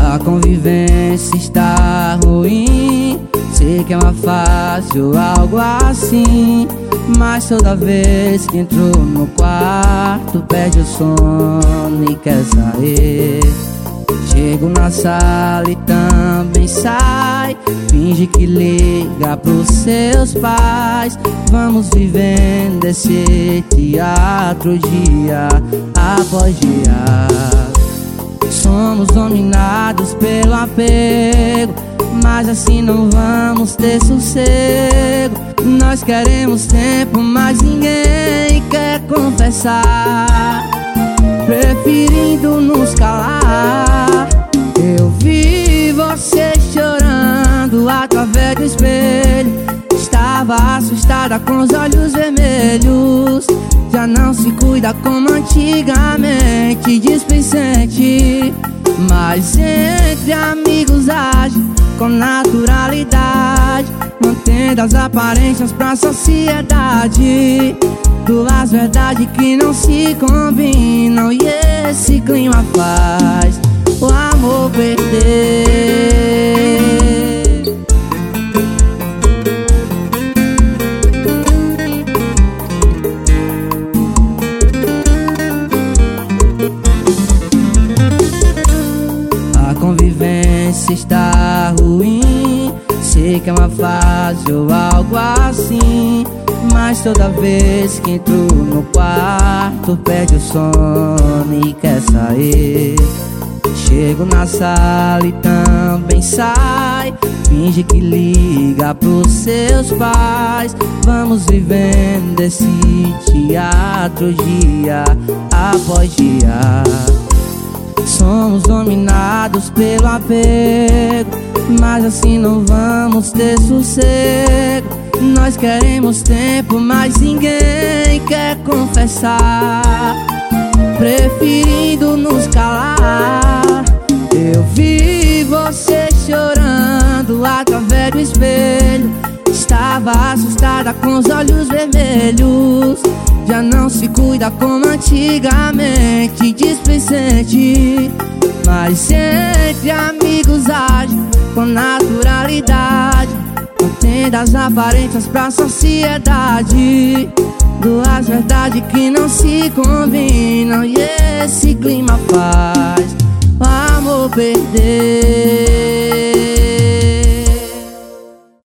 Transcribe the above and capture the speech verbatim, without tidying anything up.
A convivência está ruim, sei que é uma fase ou algo assim, mas toda vez que entrou no quarto perde o sono e quer sair. Chego na sala e também sai, finge que liga pros seus pais. Vamos vivendo esse teatro dia após dia. Somos dominados pelo apego, mas assim não vamos ter sossego. Nós queremos tempo, mas ninguém quer confessar, preferindo nos calar. Eu vi você chorando através do espelho, estava assustada com os olhos vermelhos. Já não se cuida como antigamente, displicente, mas entre amigos age com naturalidade, mantendo as aparências pra sociedade. Duas verdades que não se combinam, e esse clima faz o amor perder. A convivência está ruim, sei que é uma fase ou algo assim, mas toda vez que entro no quarto perde o sono e quer sair. Chego na sala e também sai, finge que liga pros seus pais. Vamos vivendo esse teatro dia após dia. Somos dominados pelo apego, mas assim não vamos ter sossego. Nós queremos tempo, mas ninguém quer confessar, preferindo nos calar. Eu vi você chorando através do espelho, estava assustada com os olhos vermelhos. Já não se cuida como antigamente, displicente, mas entre amigos age com naturalidade, mantendo as aparências pra sociedade. Duas verdades que não se combinam, e esse clima faz o amor perder.